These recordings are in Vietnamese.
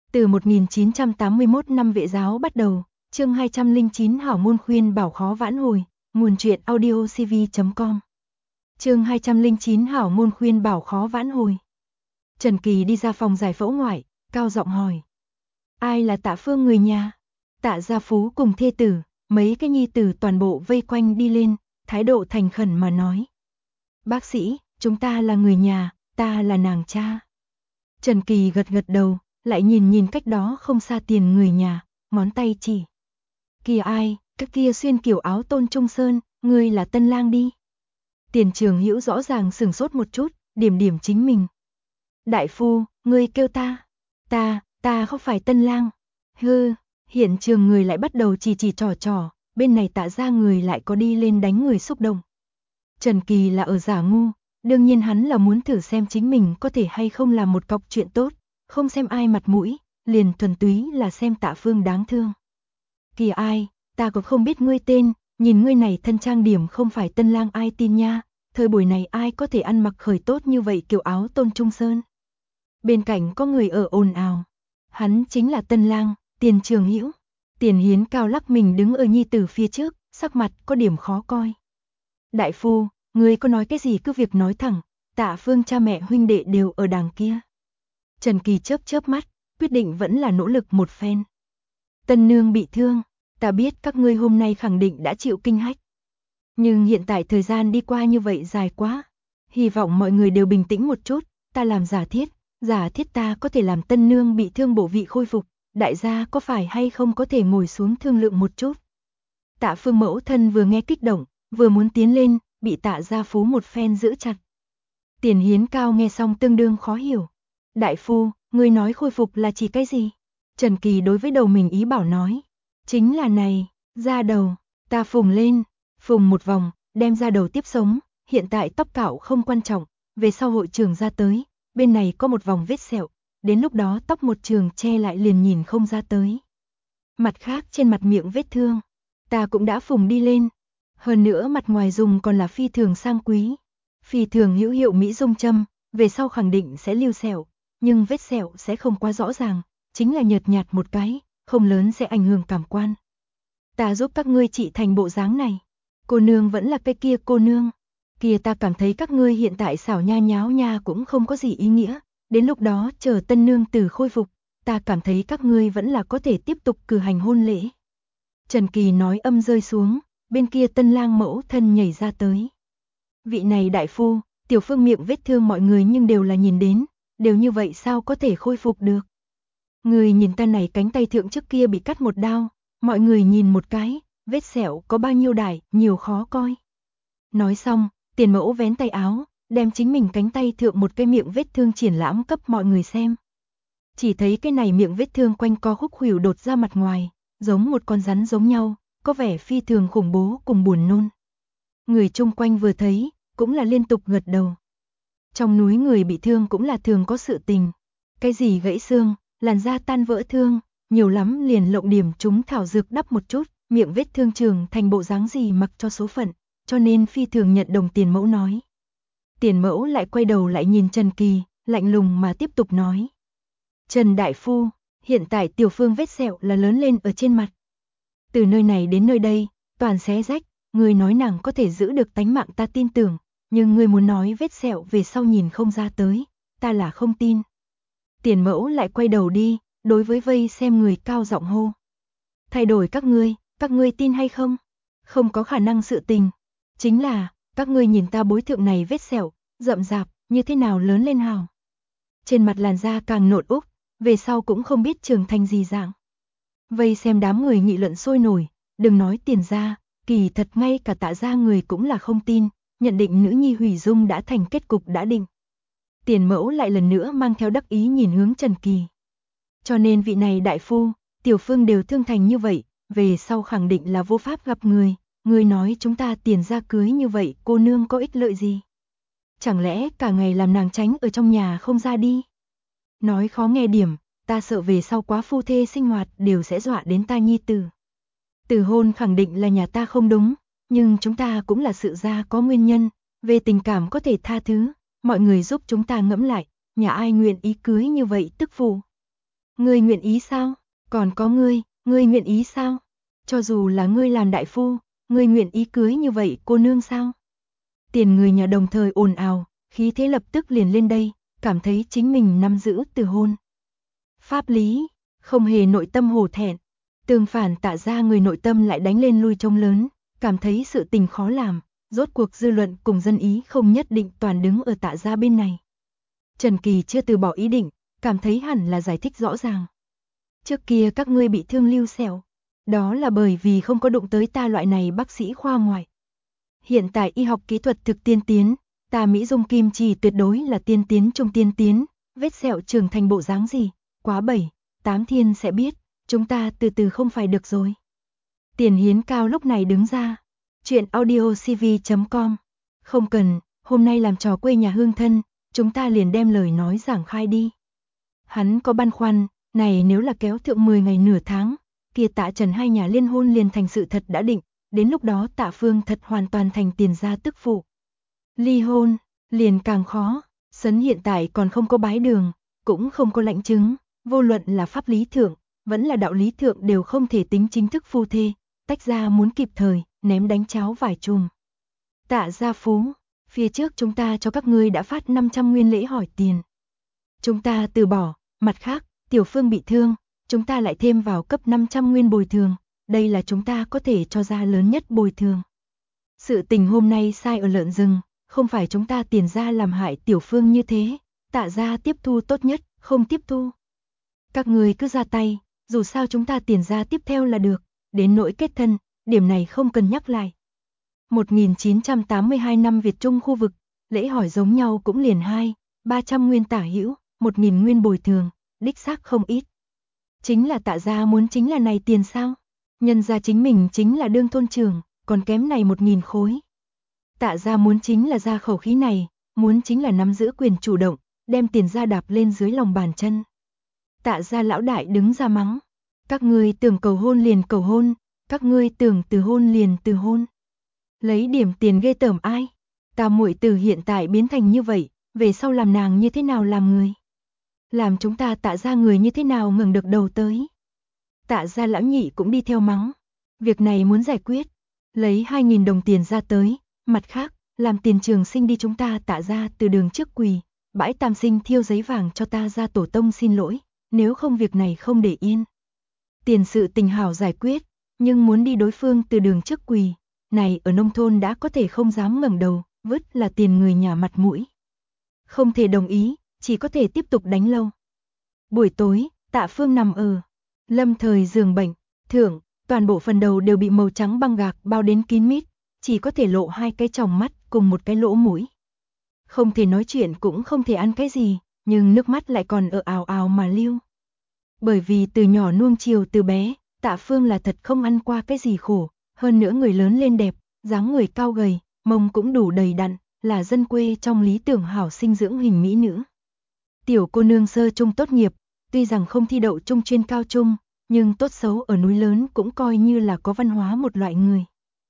Từ 1981 năm vệ giáo bắt đầu, chương 209 hảo môn khuyên bảo khó vãn hồi, nguồn truyện audiocv.com. Chương 209 hảo môn khuyên bảo khó vãn hồi. Trần Kỳ đi ra phòng giải phẫu ngoại, cao giọng hỏi. Ai là Tạ Phương người nhà? Tạ Gia Phú cùng thê tử, mấy cái nhi tử toàn bộ vây quanh đi lên, thái độ thành khẩn mà nói. Bác sĩ, chúng ta là người nhà, ta là nàng cha. Trần Kỳ gật gật đầu, lại nhìn cách đó không xa Tiền người nhà, ngón tay chỉ. Kìa ai, các kia xuyên kiểu áo Tôn Trung Sơn, ngươi là Tân Lang đi. Tiền Trường Hữu rõ ràng sửng sốt một chút, điểm chính mình. Đại phu, ngươi kêu ta. Ta không phải Tân Lang. Hư, hiện trường người lại bắt đầu chỉ trò, bên này Tạ Gia người lại có đi lên đánh người xúc động. Trần Kỳ là ở giả ngu, đương nhiên hắn là muốn thử xem chính mình có thể hay không làm một cọc chuyện tốt, không xem ai mặt mũi, liền thuần túy là xem Tạ Phương đáng thương. Kìa ai, ta cũng không biết ngươi tên, nhìn ngươi này thân trang điểm không phải Tân Lang ai tin nha, thời buổi này ai có thể ăn mặc khởi tốt như vậy kiểu áo Tôn Trung Sơn. Bên cạnh có người ở ồn ào, hắn chính là Tân Lang, Tiền Trường Hữu. Tiền Hiến cao lắc mình đứng ở nhi tử phía trước, sắc mặt có điểm khó coi. Đại phu, ngươi có nói cái gì cứ việc nói thẳng, Tạ Phương cha mẹ huynh đệ đều ở đàng kia. Trần Kỳ chớp mắt, quyết định vẫn là nỗ lực một phen. Tân nương bị thương, ta biết các ngươi hôm nay khẳng định đã chịu kinh hách. Nhưng hiện tại thời gian đi qua như vậy dài quá, hy vọng mọi người đều bình tĩnh một chút, ta làm giả thiết ta có thể làm tân nương bị thương bổ vị khôi phục, đại gia có phải hay không có thể ngồi xuống thương lượng một chút. Tạ Phương mẫu thân vừa nghe kích động, vừa muốn tiến lên, bị Tạ Gia Phú một phen giữ chặt. Tiền Hiến cao nghe xong tương đương khó hiểu. Đại phu, ngươi nói khôi phục là chỉ cái gì? Trần Kỳ đối với đầu mình ý bảo nói. Chính là này, da đầu, ta phùng lên, phùng một vòng, đem da đầu tiếp sống, hiện tại tóc cạo không quan trọng, về sau hội trường ra tới, bên này có một vòng vết sẹo, đến lúc đó tóc một trường che lại liền nhìn không ra tới. Mặt khác trên mặt miệng vết thương, ta cũng đã phùng đi lên, hơn nữa mặt ngoài dùng còn là phi thường sang quý, phi thường hữu hiệu mỹ dung châm, về sau khẳng định sẽ lưu sẹo, nhưng vết sẹo sẽ không quá rõ ràng, chính là nhợt nhạt một cái, không lớn sẽ ảnh hưởng cảm quan. Ta giúp các ngươi trị thành bộ dáng này. Cô nương vẫn là cái kia cô nương. Kia ta cảm thấy các ngươi hiện tại xảo nha nháo nha cũng không có gì ý nghĩa, đến lúc đó chờ tân nương tử khôi phục, ta cảm thấy các ngươi vẫn là có thể tiếp tục cử hành hôn lễ. Trần Kỳ nói âm rơi xuống, bên kia Tân Lang mẫu thân nhảy ra tới. Vị này đại phu, Tiểu Phương miệng vết thương mọi người nhưng đều là nhìn đến, đều như vậy sao có thể khôi phục được. Người nhìn ta này cánh tay thượng trước kia bị cắt một đao, mọi người nhìn một cái, vết sẹo có bao nhiêu đại, nhiều khó coi. Nói xong, Tiền mẫu vén tay áo, đem chính mình cánh tay thượng một cái miệng vết thương triển lãm cấp mọi người xem. Chỉ thấy cái này miệng vết thương quanh co khúc khuỷu đột ra mặt ngoài, giống một con rắn giống nhau, có vẻ phi thường khủng bố cùng buồn nôn. Người chung quanh vừa thấy, cũng là liên tục gật đầu. Trong núi người bị thương cũng là thường có sự tình. Cái gì gãy xương, làn da tan vỡ thương, nhiều lắm liền lộng điểm chúng thảo dược đắp một chút, miệng vết thương trường thành bộ dáng gì mặc cho số phận, cho nên phi thường nhận đồng Tiền mẫu nói. Tiền mẫu lại quay đầu lại nhìn Trần Kỳ, lạnh lùng mà tiếp tục nói. Trần Đại Phu, hiện tại Tiểu Phương vết sẹo là lớn lên ở trên mặt. Từ nơi này đến nơi đây, toàn xé rách, người nói nàng có thể giữ được tánh mạng ta tin tưởng, nhưng người muốn nói vết sẹo về sau nhìn không ra tới, ta là không tin. Tiền mẫu lại quay đầu đi, đối với vây xem người cao giọng hô. Thay đổi các ngươi tin hay không? Không có khả năng sự tình. Chính là, các ngươi nhìn ta bối thượng này vết sẹo, rậm rạp, như thế nào lớn lên hào. Trên mặt làn da càng nộn úc, về sau cũng không biết trưởng thành gì dạng. Vây xem đám người nghị luận sôi nổi, đừng nói Tiền gia, kỳ thật ngay cả Tạ gia người cũng là không tin, nhận định nữ nhi hủy dung đã thành kết cục đã định. Tiền mẫu lại lần nữa mang theo đắc ý nhìn hướng Trần Kỳ. Cho nên vị này đại phu, Tiểu Phương đều thương thành như vậy, về sau khẳng định là vô pháp gặp người nói chúng ta Tiền gia cưới như vậy cô nương có ích lợi gì? Chẳng lẽ cả ngày làm nàng tránh ở trong nhà không ra đi? Nói khó nghe điểm, ta sợ về sau quá phu thê sinh hoạt đều sẽ dọa đến ta nhi tử. Từ hôn khẳng định là nhà ta không đúng, nhưng chúng ta cũng là sự ra có nguyên nhân, về tình cảm có thể tha thứ, mọi người giúp chúng ta ngẫm lại, nhà ai nguyện ý cưới như vậy tức phụ. Ngươi nguyện ý sao? Còn có ngươi nguyện ý sao? Cho dù là ngươi làm đại phu, ngươi nguyện ý cưới như vậy cô nương sao? Tiền người nhà đồng thời ồn ào, khí thế lập tức liền lên đây, cảm thấy chính mình nắm giữ từ hôn pháp lý, không hề nội tâm hổ thẹn. Tương phản Tạ gia người nội tâm lại đánh lên lui trông lớn, cảm thấy sự tình khó làm, rốt cuộc dư luận cùng dân ý không nhất định toàn đứng ở Tạ gia bên này. Trần Kỳ chưa từ bỏ ý định, cảm thấy hẳn là giải thích rõ ràng. Trước kia các ngươi bị thương lưu xẹo, đó là bởi vì không có đụng tới ta loại này bác sĩ khoa ngoại. Hiện tại y học kỹ thuật thực tiên tiến, ta Mỹ Dung Kim Chỉ tuyệt đối là tiên tiến trung tiên tiến, vết sẹo trưởng thành bộ dáng gì, quá 7-8 thiên sẽ biết, chúng ta từ từ không phải được rồi. Tiền Hiến Cao lúc này đứng ra, chuyện audiocv.com, không cần, hôm nay làm trò quê nhà hương thân, chúng ta liền đem lời nói giảng khai đi. Hắn có băn khoăn, này nếu là kéo thượng 10 ngày nửa tháng, kia Tạ Trần hai nhà liên hôn liền thành sự thật đã định, đến lúc đó Tạ Phương thật hoàn toàn thành tiền gia tức phụ. Ly hôn, liền càng khó, Sấn hiện tại còn không có bái đường, cũng không có lãnh chứng, vô luận là pháp lý thượng, vẫn là đạo lý thượng đều không thể tính chính thức phu thê, tách ra muốn kịp thời, ném đánh cháo vải chùm. Tạ gia phú, phía trước chúng ta cho các ngươi đã phát 500 nguyên lễ hỏi tiền. Chúng ta từ bỏ, mặt khác, Tiểu Phương bị thương, chúng ta lại thêm vào cấp 500 nguyên bồi thường, đây là chúng ta có thể cho ra lớn nhất bồi thường. Sự tình hôm nay sai ở lợn rừng, không phải chúng ta tiền ra làm hại Tiểu Phương như thế, Tạ gia tiếp thu tốt nhất, không tiếp thu. Các người cứ ra tay, dù sao chúng ta tiền ra tiếp theo là được, đến nỗi kết thân, điểm này không cần nhắc lại. 1982 năm Việt Trung khu vực, lễ hỏi giống nhau cũng liền 200-300 nguyên tả hữu, 1000 nguyên bồi thường, đích xác không ít. Chính là Tạ gia muốn chính là này tiền sao? Nhân gia chính mình chính là đương thôn trưởng, còn kém này 1000 khối. Tạ gia muốn chính là ra khẩu khí này, muốn chính là nắm giữ quyền chủ động, đem tiền gia đạp lên dưới lòng bàn chân. Tạ gia lão đại đứng ra mắng, các ngươi tưởng cầu hôn liền cầu hôn, các ngươi tưởng từ hôn liền từ hôn. Lấy điểm tiền ghê tởm ai? Ta muội từ hiện tại biến thành như vậy, về sau làm nàng như thế nào làm người? Làm chúng ta Tạ gia người như thế nào ngẩng được đầu tới? Tạ gia lão nhị cũng đi theo mắng. Việc này muốn giải quyết, lấy 2000 đồng tiền ra tới, mặt khác, làm tiền trường sinh đi chúng ta Tạ gia từ đường trước quỳ, bãi tam sinh thiêu giấy vàng cho ta ra tổ tông xin lỗi, nếu không việc này không để yên. Tiền sự tình hảo giải quyết, nhưng muốn đi đối phương từ đường trước quỳ, này ở nông thôn đã có thể không dám ngẩng đầu, vứt là tiền người nhà mặt mũi. Không thể đồng ý, chỉ có thể tiếp tục đánh lâu. Buổi tối, Tạ Phương nằm ở lâm thời giường bệnh, thượng, toàn bộ phần đầu đều bị màu trắng băng gạc bao đến kín mít, chỉ có thể lộ 2 cái tròng mắt cùng 1 cái lỗ mũi. Không thể nói chuyện cũng không thể ăn cái gì, nhưng nước mắt lại còn ở ào ào mà lưu. Bởi vì từ nhỏ nuông chiều từ bé, Tạ Phương là thật không ăn qua cái gì khổ, hơn nữa người lớn lên đẹp, dáng người cao gầy, mông cũng đủ đầy đặn, là dân quê trong lý tưởng hảo sinh dưỡng hình mỹ nữ. Tiểu cô nương sơ trung tốt nghiệp, tuy rằng không thi đậu trung chuyên cao trung, nhưng tốt xấu ở núi lớn cũng coi như là có văn hóa một loại người.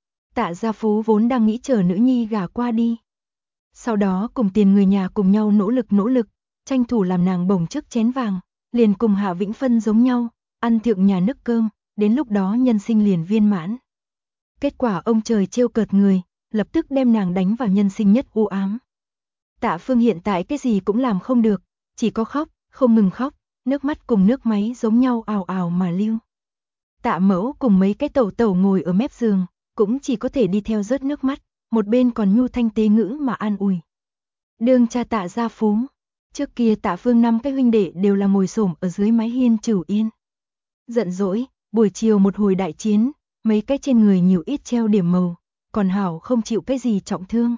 Tạ gia phú vốn đang nghĩ chờ nữ nhi gả qua đi. Sau đó cùng tiền người nhà cùng nhau nỗ lực, tranh thủ làm nàng bổng trước chén vàng, liền cùng Hạ Vĩnh Phân giống nhau, ăn thượng nhà nước cơm, đến lúc đó nhân sinh liền viên mãn. Kết quả ông trời trêu cợt người, lập tức đem nàng đánh vào nhân sinh nhất u ám. Tạ Phương hiện tại cái gì cũng làm không được, chỉ có khóc, không ngừng khóc, nước mắt cùng nước máy giống nhau ào ào mà lưu. Tạ Mẫu cùng mấy cái tẩu tẩu ngồi ở mép giường, cũng chỉ có thể đi theo rớt nước mắt, một bên còn nhu thanh tế ngữ mà an ủi. Đương cha Tạ gia phú, trước kia Tạ Phương 5 cái huynh đệ đều là ngồi xổm ở dưới mái hiên trửu yên. Giận dỗi, buổi chiều một hồi đại chiến, mấy cái trên người nhiều ít treo điểm màu, còn hảo không chịu cái gì trọng thương.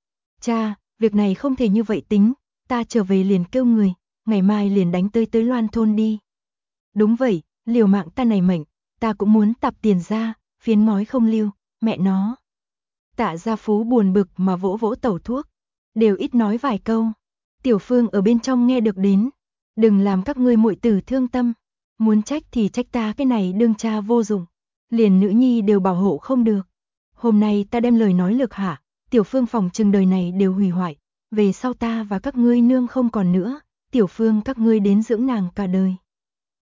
Cha, việc này không thể như vậy tính, ta trở về liền kêu người, ngày mai liền đánh tới Loan thôn đi. Đúng vậy, liều mạng ta này mệnh, ta cũng muốn tạp tiền ra, phiến ngói không lưu, mẹ nó. Tạ gia phú buồn bực mà vỗ vỗ tẩu thuốc, đều ít nói vài câu. Tiểu Phương ở bên trong nghe được đến, đừng làm các ngươi muội tử thương tâm, muốn trách thì trách ta cái này đương cha vô dụng, liền nữ nhi đều bảo hộ không được. Hôm nay ta đem lời nói lược hạ, Tiểu Phương phòng chừng đời này đều hủy hoại, về sau ta và các ngươi nương không còn nữa, Tiểu Phương các ngươi đến dưỡng nàng cả đời.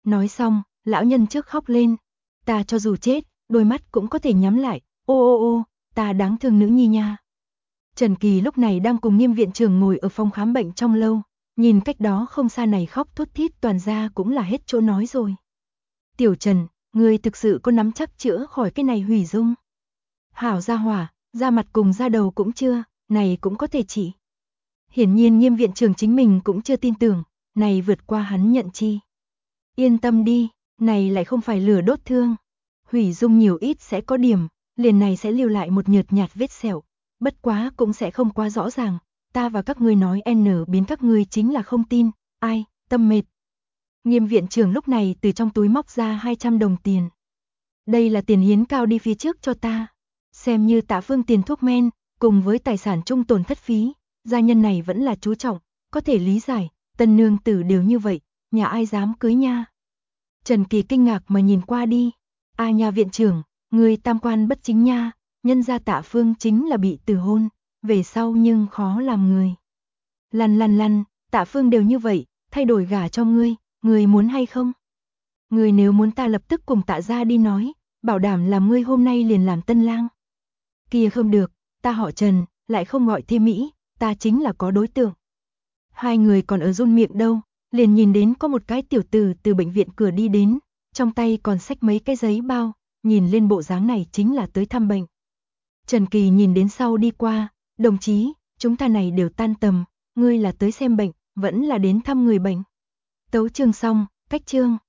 Nói xong, lão nhân trước khóc lên. Ta cho dù chết, đôi mắt cũng có thể nhắm lại. Ô ô ô, ta đáng thương nữ nhi nha. Trần Kỳ lúc này đang cùng Nghiêm viện trưởng ngồi ở phòng khám bệnh trong lâu, nhìn cách đó không xa này khóc thút thít toàn ra cũng là hết chỗ nói rồi. Tiểu Trần, ngươi thực sự có nắm chắc chữa khỏi cái này hủy dung? Hảo gia hỏa, da mặt cùng da đầu cũng chưa, này cũng có thể trị. Hiển nhiên Nghiêm viện trưởng chính mình cũng chưa tin tưởng, này vượt qua hắn nhận chi. Yên tâm đi, này lại không phải lửa đốt thương. Hủy dung nhiều ít sẽ có điểm, liền này sẽ lưu lại một nhợt nhạt vết sẹo, bất quá cũng sẽ không quá rõ ràng. Ta và các ngươi nói N biến các ngươi chính là không tin, ai, tâm mệt. Nghiêm viện trưởng lúc này từ trong túi móc ra 200 đồng tiền. Đây là tiền hiến cao đi phía trước cho ta. Xem như Tạ Phương tiền thuốc men, cùng với tài sản chung tổn thất phí, gia nhân này vẫn là chú trọng, có thể lý giải, tân nương tử đều như vậy, nhà ai dám cưới nha. Trần Kỳ kinh ngạc mà nhìn qua đi. A nha viện trưởng, người tam quan bất chính nha, nhân gia Tạ Phương chính là bị từ hôn, về sau nhưng khó làm người. Lăn, Tạ Phương đều như vậy, thay đổi gả cho ngươi, ngươi muốn hay không? Ngươi nếu muốn ta lập tức cùng Tạ gia đi nói, bảo đảm làm ngươi hôm nay liền làm tân lang. Kia không được, ta họ Trần, lại không gọi thêm Mỹ, ta chính là có đối tượng. Hai người còn ở run miệng đâu, liền nhìn đến có một cái tiểu tử từ bệnh viện cửa đi đến, trong tay còn xách mấy cái giấy bao, nhìn lên bộ dáng này chính là tới thăm bệnh. Trần Kỳ nhìn đến sau đi qua, đồng chí, chúng ta này đều tan tầm, ngươi là tới xem bệnh, vẫn là đến thăm người bệnh. Tấu chương xong, cách chương.